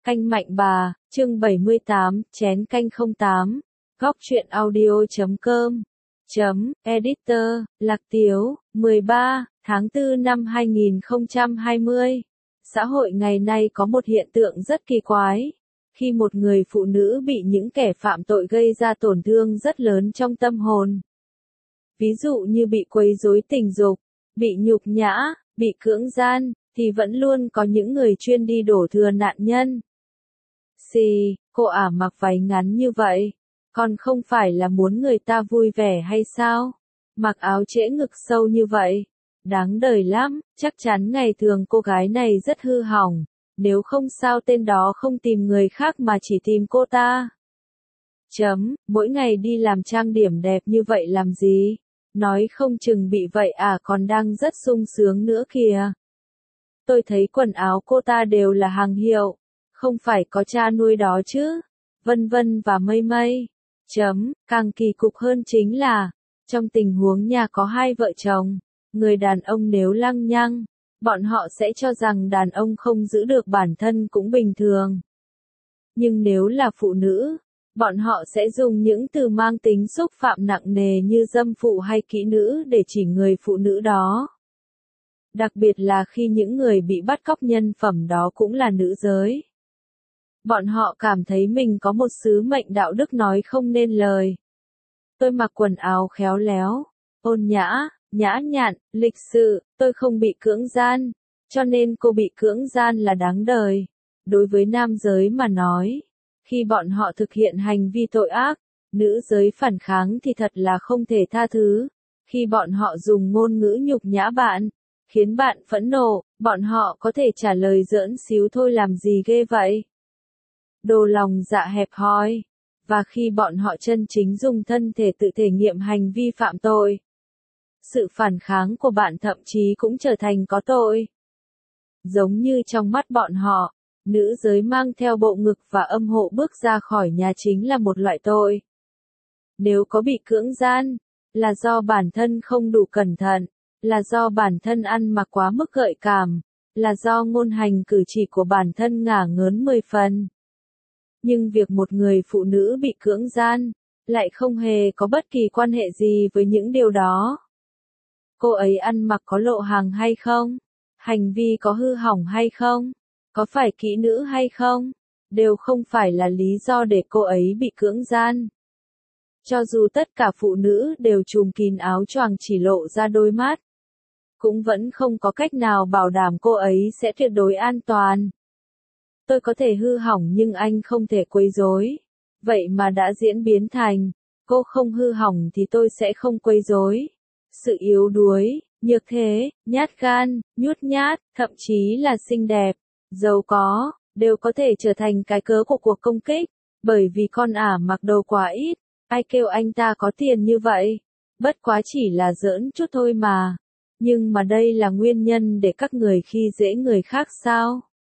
Canh Mạnh Bà, chương 78, chén canh 08, góc truyện audio.com, editor, Lạc Tiếu, 13, tháng 4 năm 2020. Xã hội ngày nay có một hiện tượng rất kỳ quái. Khi một người phụ nữ bị những kẻ phạm tội gây ra tổn thương rất lớn trong tâm hồn. Ví dụ như bị quấy rối tình dục, bị nhục nhã, bị cưỡng gian, thì vẫn luôn có những người chuyên đi đổ thừa nạn nhân. Xì, cô ả mặc váy ngắn như vậy, còn không phải là muốn người ta vui vẻ hay sao? Mặc áo trễ ngực sâu như vậy, đáng đời lắm, chắc chắn ngày thường cô gái này rất hư hỏng, nếu không sao tên đó không tìm người khác mà chỉ tìm cô ta. Mỗi ngày đi làm trang điểm đẹp như vậy làm gì? Nói không chừng bị vậy còn đang rất sung sướng nữa kìa. Tôi thấy quần áo cô ta đều là hàng hiệu, không phải có cha nuôi đó chứ. Vân vân và mây mây. Càng kỳ cục hơn chính là, trong tình huống nhà có hai vợ chồng, người đàn ông nếu lăng nhăng, bọn họ sẽ cho rằng đàn ông không giữ được bản thân cũng bình thường. Nhưng nếu là phụ nữ, bọn họ sẽ dùng những từ mang tính xúc phạm nặng nề như dâm phụ hay kỹ nữ để chỉ người phụ nữ đó. Đặc biệt là khi những người bị bắt cóc nhân phẩm đó cũng là nữ giới. Bọn họ cảm thấy mình có một sứ mệnh đạo đức nói không nên lời. Tôi mặc quần áo khéo léo, ôn nhã, nhã nhặn, lịch sự, tôi không bị cưỡng gian, cho nên cô bị cưỡng gian là đáng đời. Đối với nam giới mà nói, khi bọn họ thực hiện hành vi tội ác, nữ giới phản kháng thì thật là không thể tha thứ. Khi bọn họ dùng ngôn ngữ nhục nhã bạn, khiến bạn phẫn nộ, bọn họ có thể trả lời giỡn xíu thôi làm gì ghê vậy. Đồ lòng dạ hẹp hòi. Và khi bọn họ chân chính dùng thân thể tự thể nghiệm hành vi phạm tội, sự phản kháng của bạn thậm chí cũng trở thành có tội. Giống như trong mắt bọn họ, nữ giới mang theo bộ ngực và âm hộ bước ra khỏi nhà chính là một loại tội. Nếu có bị cưỡng gian, là do bản thân không đủ cẩn thận, là do bản thân ăn mặc quá mức gợi cảm, là do ngôn hành cử chỉ của bản thân ngả ngớn 10 phần. Nhưng việc một người phụ nữ bị cưỡng gian, lại không hề có bất kỳ quan hệ gì với những điều đó. Cô ấy ăn mặc có lộ hàng hay không? Hành vi có hư hỏng hay không? Có phải kỹ nữ hay không? Đều không phải là lý do để cô ấy bị cưỡng gian. Cho dù tất cả phụ nữ đều trùm kín áo choàng chỉ lộ ra đôi mắt, cũng vẫn không có cách nào bảo đảm cô ấy sẽ tuyệt đối an toàn. Tôi có thể hư hỏng nhưng anh không thể quấy rối. Vậy mà đã diễn biến thành, cô không hư hỏng thì tôi sẽ không quấy rối. Sự yếu đuối, nhược thế, nhát gan, nhút nhát, thậm chí là xinh đẹp, giàu có, đều có thể trở thành cái cớ của cuộc công kích. Bởi vì con ả mặc đồ quá ít, ai kêu anh ta có tiền như vậy. Bất quá chỉ là giỡn chút thôi mà. Nhưng mà đây là nguyên nhân để các người khi dễ người khác sao?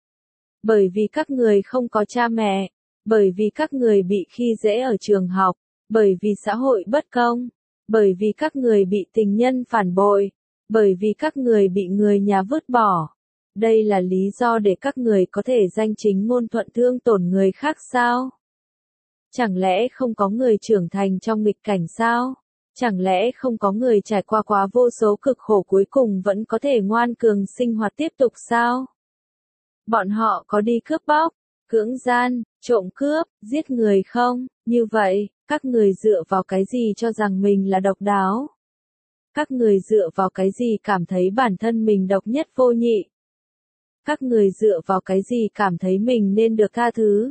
Bởi vì các người không có cha mẹ, bởi vì các người bị khi dễ ở trường học, bởi vì xã hội bất công, bởi vì các người bị tình nhân phản bội, bởi vì các người bị người nhà vứt bỏ. Đây là lý do để các người có thể danh chính ngôn thuận thương tổn người khác sao? Chẳng lẽ không có người trưởng thành trong nghịch cảnh sao? Chẳng lẽ không có người trải qua quá vô số cực khổ cuối cùng vẫn có thể ngoan cường sinh hoạt tiếp tục sao? Bọn họ có đi cướp bóc, cưỡng gian, trộm cướp, giết người không? Như vậy, các người dựa vào cái gì cho rằng mình là độc đáo? Các người dựa vào cái gì cảm thấy bản thân mình độc nhất vô nhị? Các người dựa vào cái gì cảm thấy mình nên được tha thứ?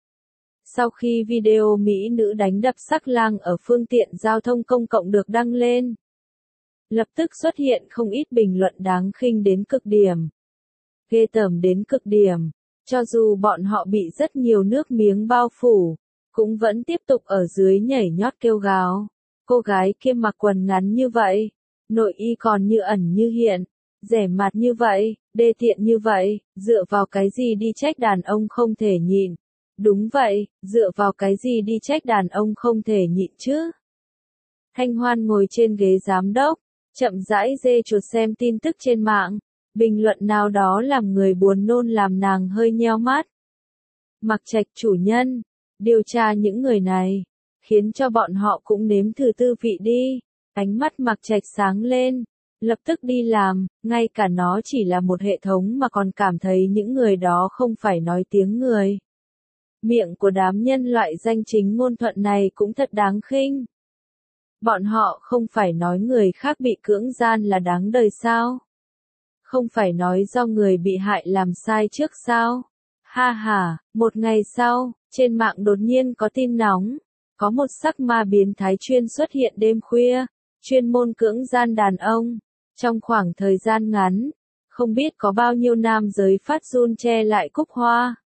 Sau khi video mỹ nữ đánh đập sắc lang ở phương tiện giao thông công cộng được đăng lên, lập tức xuất hiện không ít bình luận đáng khinh đến cực điểm. Ghê tởm đến cực điểm, cho dù bọn họ bị rất nhiều nước miếng bao phủ, cũng vẫn tiếp tục ở dưới nhảy nhót kêu gào. Cô gái kia mặc quần ngắn như vậy, nội y còn như ẩn như hiện, rẻ mạt như vậy, đê tiện như vậy, dựa vào cái gì đi trách đàn ông không thể nhịn? Đúng vậy, dựa vào cái gì đi trách đàn ông không thể nhịn chứ? Thanh Hoan ngồi trên ghế giám đốc, chậm rãi dê chuột xem tin tức trên mạng. Bình luận nào đó làm người buồn nôn làm nàng hơi nheo mắt. Mạc Trạch chủ nhân, điều tra những người này, khiến cho bọn họ cũng nếm thử tư vị đi. Ánh mắt Mạc Trạch sáng lên, lập tức đi làm, ngay cả nó chỉ là một hệ thống mà còn cảm thấy những người đó không phải nói tiếng người. Miệng của đám nhân loại danh chính ngôn thuận này cũng thật đáng khinh. Bọn họ không phải nói người khác bị cưỡng gian là đáng đời sao? Không phải nói do người bị hại làm sai trước sao? Ha ha, một ngày sau, trên mạng đột nhiên có tin nóng. Có một sắc ma biến thái chuyên xuất hiện đêm khuya, chuyên môn cưỡng gian đàn ông. Trong khoảng thời gian ngắn, không biết có bao nhiêu nam giới phát run che lại cúc hoa.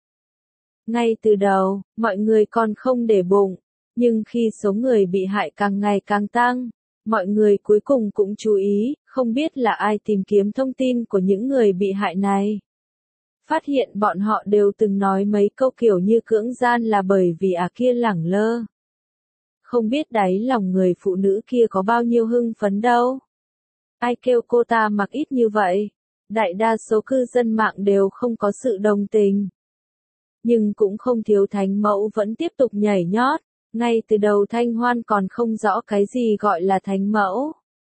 Ngay từ đầu, mọi người còn không để bụng, nhưng khi số người bị hại càng ngày càng tăng, mọi người cuối cùng cũng chú ý, không biết là ai tìm kiếm thông tin của những người bị hại này. Phát hiện bọn họ đều từng nói mấy câu kiểu như cưỡng gian là bởi vì kia lẳng lơ. Không biết đáy lòng người phụ nữ kia có bao nhiêu hưng phấn đâu. Ai kêu cô ta mặc ít như vậy? Đại đa số cư dân mạng đều không có sự đồng tình. Nhưng cũng không thiếu thánh mẫu vẫn tiếp tục nhảy nhót. Ngay từ đầu Thanh Hoan còn không rõ cái gì gọi là thánh mẫu.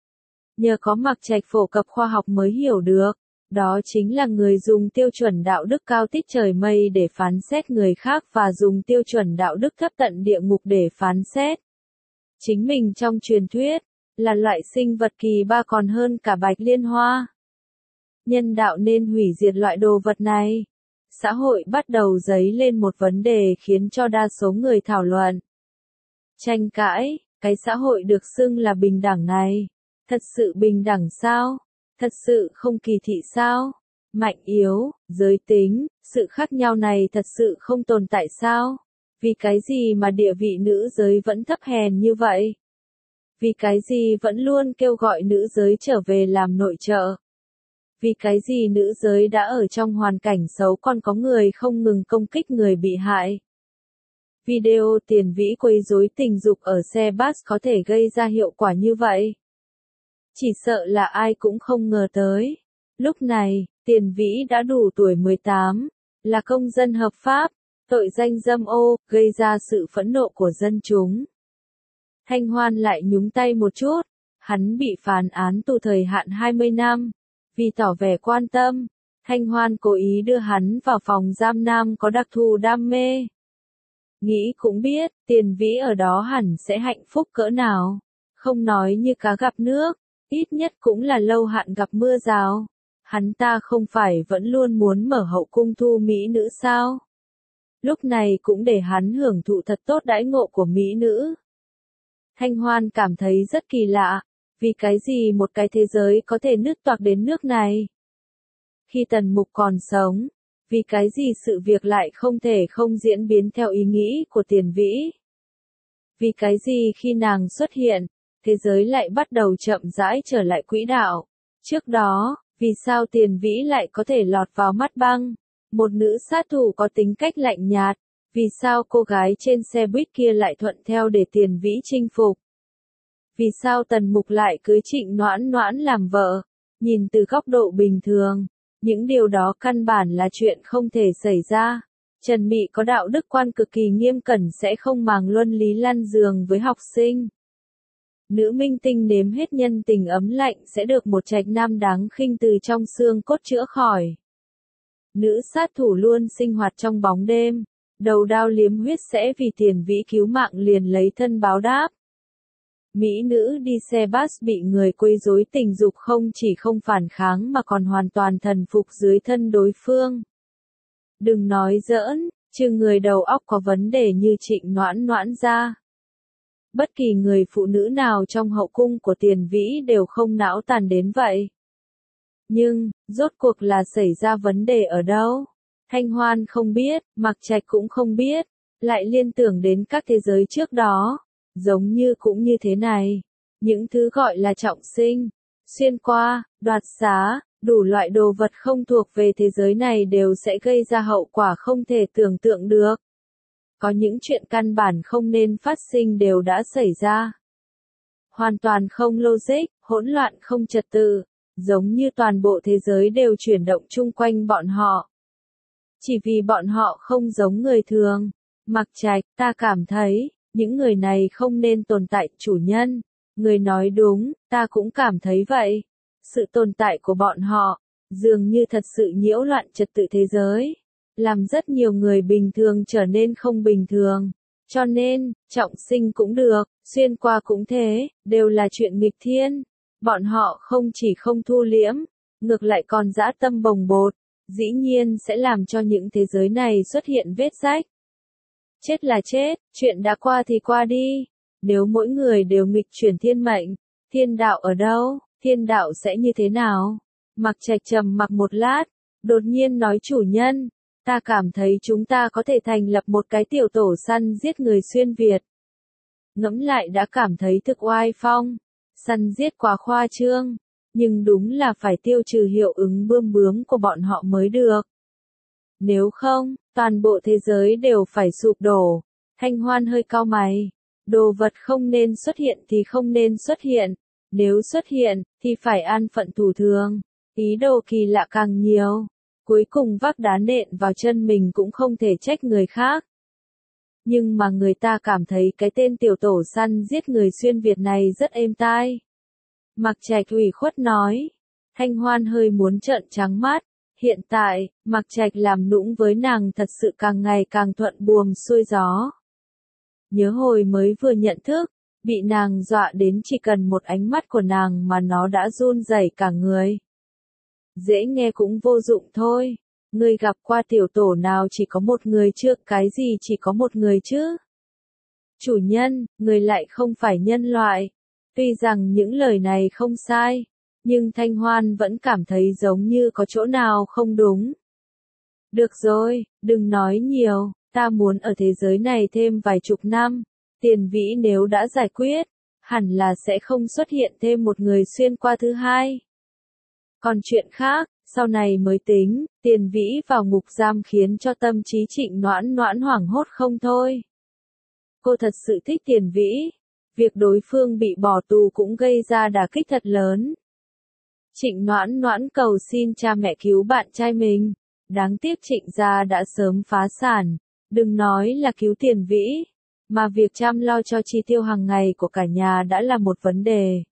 Nhờ có Mạc Trạch phổ cập khoa học mới hiểu được. Đó chính là người dùng tiêu chuẩn đạo đức cao tít trời mây để phán xét người khác và dùng tiêu chuẩn đạo đức thấp tận địa ngục để phán xét chính mình trong truyền thuyết, là loại sinh vật kỳ ba còn hơn cả bạch liên hoa. Nhân đạo nên hủy diệt loại đồ vật này. Xã hội bắt đầu dấy lên một vấn đề khiến cho đa số người thảo luận. Tranh cãi, cái xã hội được xưng là bình đẳng này, thật sự bình đẳng sao? Thật sự không kỳ thị sao? Mạnh yếu, giới tính, sự khác nhau này thật sự không tồn tại sao? Vì cái gì mà địa vị nữ giới vẫn thấp hèn như vậy? Vì cái gì vẫn luôn kêu gọi nữ giới trở về làm nội trợ? Vì cái gì nữ giới đã ở trong hoàn cảnh xấu còn có người không ngừng công kích người bị hại? Video tiền vĩ quấy rối tình dục ở xe bus có thể gây ra hiệu quả như vậy? Chỉ sợ là ai cũng không ngờ tới. Lúc này, Tiền Vĩ đã đủ tuổi 18, là công dân hợp pháp, tội danh dâm ô, gây ra sự phẫn nộ của dân chúng. Thanh Hoan lại nhúng tay một chút, hắn bị phán án tù thời hạn 20 năm. Vì tỏ vẻ quan tâm, Thanh Hoan cố ý đưa hắn vào phòng giam nam có đặc thù đam mê. Nghĩ cũng biết, Tiền Vĩ ở đó hẳn sẽ hạnh phúc cỡ nào. Không nói như cá gặp nước, ít nhất cũng là lâu hạn gặp mưa rào. Hắn ta không phải vẫn luôn muốn mở hậu cung thu mỹ nữ sao? Lúc này cũng để hắn hưởng thụ thật tốt đãi ngộ của mỹ nữ. Thanh Hoan cảm thấy rất kỳ lạ, vì cái gì một cái thế giới có thể nứt toạc đến nước này? Khi Tần Mục còn sống, vì cái gì sự việc lại không thể không diễn biến theo ý nghĩ của Tiền Vĩ? Vì cái gì khi nàng xuất hiện, thế giới lại bắt đầu chậm rãi trở lại quỹ đạo? Trước đó, vì sao Tiền Vĩ lại có thể lọt vào mắt băng? Một nữ sát thủ có tính cách lạnh nhạt, vì sao cô gái trên xe buýt kia lại thuận theo để Tiền Vĩ chinh phục? Vì sao Tần Mục lại cưới Trịnh Noãn Noãn làm vợ? Nhìn từ góc độ bình thường, những điều đó căn bản là chuyện không thể xảy ra. Trần Mị có đạo đức quan cực kỳ nghiêm cẩn sẽ không màng luân lý lăn giường với học sinh. Nữ minh tinh nếm hết nhân tình ấm lạnh sẽ được một trạch nam đáng khinh từ trong xương cốt chữa khỏi. Nữ sát thủ luôn sinh hoạt trong bóng đêm, đầu đao liếm huyết sẽ vì Tiền Vĩ cứu mạng liền lấy thân báo đáp. Mỹ nữ đi xe bus bị người quấy rối tình dục không chỉ không phản kháng mà còn hoàn toàn thần phục dưới thân đối phương. Đừng nói giỡn, trừ người đầu óc có vấn đề như Trịnh Noãn Noãn ra. Bất kỳ người phụ nữ nào trong hậu cung của Tiền Vĩ đều không não tàn đến vậy. Nhưng, rốt cuộc là xảy ra vấn đề ở đâu? Thanh Hoan không biết, Mạc Trạch cũng không biết, lại liên tưởng đến các thế giới trước đó. Giống như cũng như thế này. Những thứ gọi là trọng sinh, xuyên qua, đoạt xá, đủ loại đồ vật không thuộc về thế giới này đều sẽ gây ra hậu quả không thể tưởng tượng được. Có những chuyện căn bản không nên phát sinh đều đã xảy ra. Hoàn toàn không logic, hỗn loạn không trật tự, giống như toàn bộ thế giới đều chuyển động chung quanh bọn họ. Chỉ vì bọn họ không giống người thường. Mặc Trạch, ta cảm thấy, những người này không nên tồn tại, chủ nhân. Người nói đúng, ta cũng cảm thấy vậy. Sự tồn tại của bọn họ, dường như thật sự nhiễu loạn trật tự thế giới. Làm rất nhiều người bình thường trở nên không bình thường. Cho nên, trọng sinh cũng được, xuyên qua cũng thế, đều là chuyện nghịch thiên. Bọn họ không chỉ không thu liễm, ngược lại còn dã tâm bồng bột, dĩ nhiên sẽ làm cho những thế giới này xuất hiện vết rách. Chết là chết, chuyện đã qua thì qua đi. Nếu mỗi người đều nghịch chuyển thiên mệnh, thiên đạo ở đâu, thiên đạo sẽ như thế nào? Mặc Trạch trầm mặc một lát, đột nhiên nói chủ nhân, ta cảm thấy chúng ta có thể thành lập một cái tiểu tổ săn giết người xuyên Việt. Ngẫm lại đã cảm thấy thực oai phong, săn giết quá khoa trương, nhưng đúng là phải tiêu trừ hiệu ứng bươm bướm của bọn họ mới được. Nếu không, toàn bộ thế giới đều phải sụp đổ. Thanh Hoan hơi cau mày. Đồ vật không nên xuất hiện thì không nên xuất hiện. Nếu xuất hiện, thì phải an phận thủ thường. Ý đồ kỳ lạ càng nhiều. Cuối cùng vác đá nện vào chân mình cũng không thể trách người khác. Nhưng mà người ta cảm thấy cái tên tiểu tổ săn giết người xuyên Việt này rất êm tai. Mặc Trạch ủy khuất nói. Thanh Hoan hơi muốn trợn trắng mắt. Hiện tại, Mặc Trạch làm nũng với nàng thật sự càng ngày càng thuận buồm xuôi gió. Nhớ hồi mới vừa nhận thức, bị nàng dọa đến chỉ cần một ánh mắt của nàng mà nó đã run rẩy cả người. Dễ nghe cũng vô dụng thôi. Ngươi gặp qua tiểu tổ nào chỉ có một người chưa, cái gì chỉ có một người chứ? Chủ nhân, người lại không phải nhân loại. Tuy rằng những lời này không sai, nhưng Thanh Hoan vẫn cảm thấy giống như có chỗ nào không đúng. Được rồi, đừng nói nhiều, ta muốn ở thế giới này thêm vài chục năm. Tiền Vĩ nếu đã giải quyết, hẳn là sẽ không xuất hiện thêm một người xuyên qua thứ hai. Còn chuyện khác, sau này mới tính. Tiền Vĩ vào ngục giam khiến cho tâm trí Trịnh Noãn Noãn hoảng hốt không thôi. Cô thật sự thích Tiền Vĩ. Việc đối phương bị bỏ tù cũng gây ra đả kích thật lớn. Trịnh Noãn Noãn cầu xin cha mẹ cứu bạn trai mình. Đáng tiếc Trịnh gia đã sớm phá sản. Đừng nói là cứu Tiền Vĩ, mà việc chăm lo cho chi tiêu hàng ngày của cả nhà đã là một vấn đề.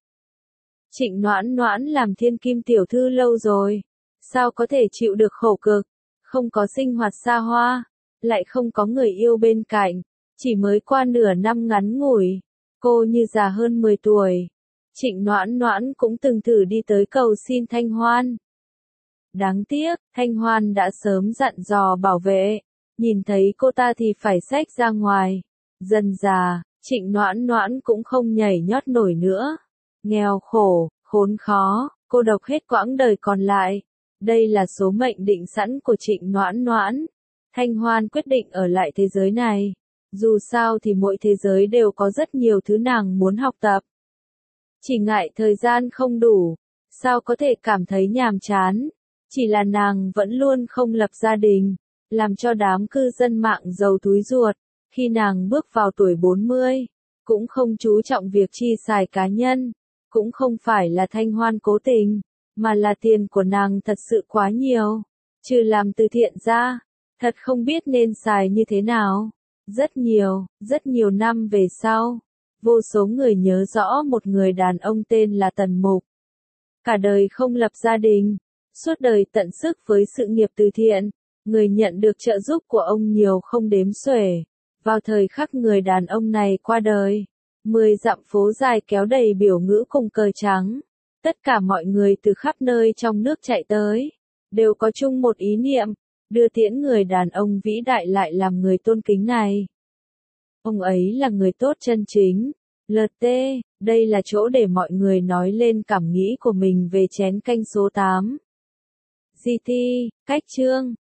Trịnh Noãn Noãn làm thiên kim tiểu thư lâu rồi, sao có thể chịu được khổ cực, không có sinh hoạt xa hoa, lại không có người yêu bên cạnh, chỉ mới qua nửa năm ngắn ngủi, cô như già hơn 10 tuổi. Trịnh Noãn Noãn cũng từng thử đi tới cầu xin Thanh Hoan. Đáng tiếc, Thanh Hoan đã sớm dặn dò bảo vệ, nhìn thấy cô ta thì phải xách ra ngoài. Dần già, Trịnh Noãn Noãn cũng không nhảy nhót nổi nữa. Nghèo khổ, khốn khó, cô độc hết quãng đời còn lại. Đây là số mệnh định sẵn của Trịnh Noãn Noãn. Thanh Hoan quyết định ở lại thế giới này. Dù sao thì mỗi thế giới đều có rất nhiều thứ nàng muốn học tập. Chỉ ngại thời gian không đủ, sao có thể cảm thấy nhàm chán. Chỉ là nàng vẫn luôn không lập gia đình, làm cho đám cư dân mạng giàu túi ruột. Khi nàng bước vào tuổi 40, cũng không chú trọng việc chi xài cá nhân, cũng không phải là Thanh Hoan cố tình, mà là tiền của nàng thật sự quá nhiều. Trừ làm từ thiện ra, thật không biết nên xài như thế nào. Rất nhiều năm về sau, vô số người nhớ rõ một người đàn ông tên là Tần Mục. Cả đời không lập gia đình, suốt đời tận sức với sự nghiệp từ thiện, người nhận được trợ giúp của ông nhiều không đếm xuể. Vào thời khắc người đàn ông này qua đời, 10 dặm phố dài kéo đầy biểu ngữ cùng cờ trắng. Tất cả mọi người từ khắp nơi trong nước chạy tới, đều có chung một ý niệm, đưa tiễn người đàn ông vĩ đại lại làm người tôn kính này. Ông ấy là người tốt chân chính. LT, đây là chỗ để mọi người nói lên cảm nghĩ của mình về chén canh số 8. GT, cách chương.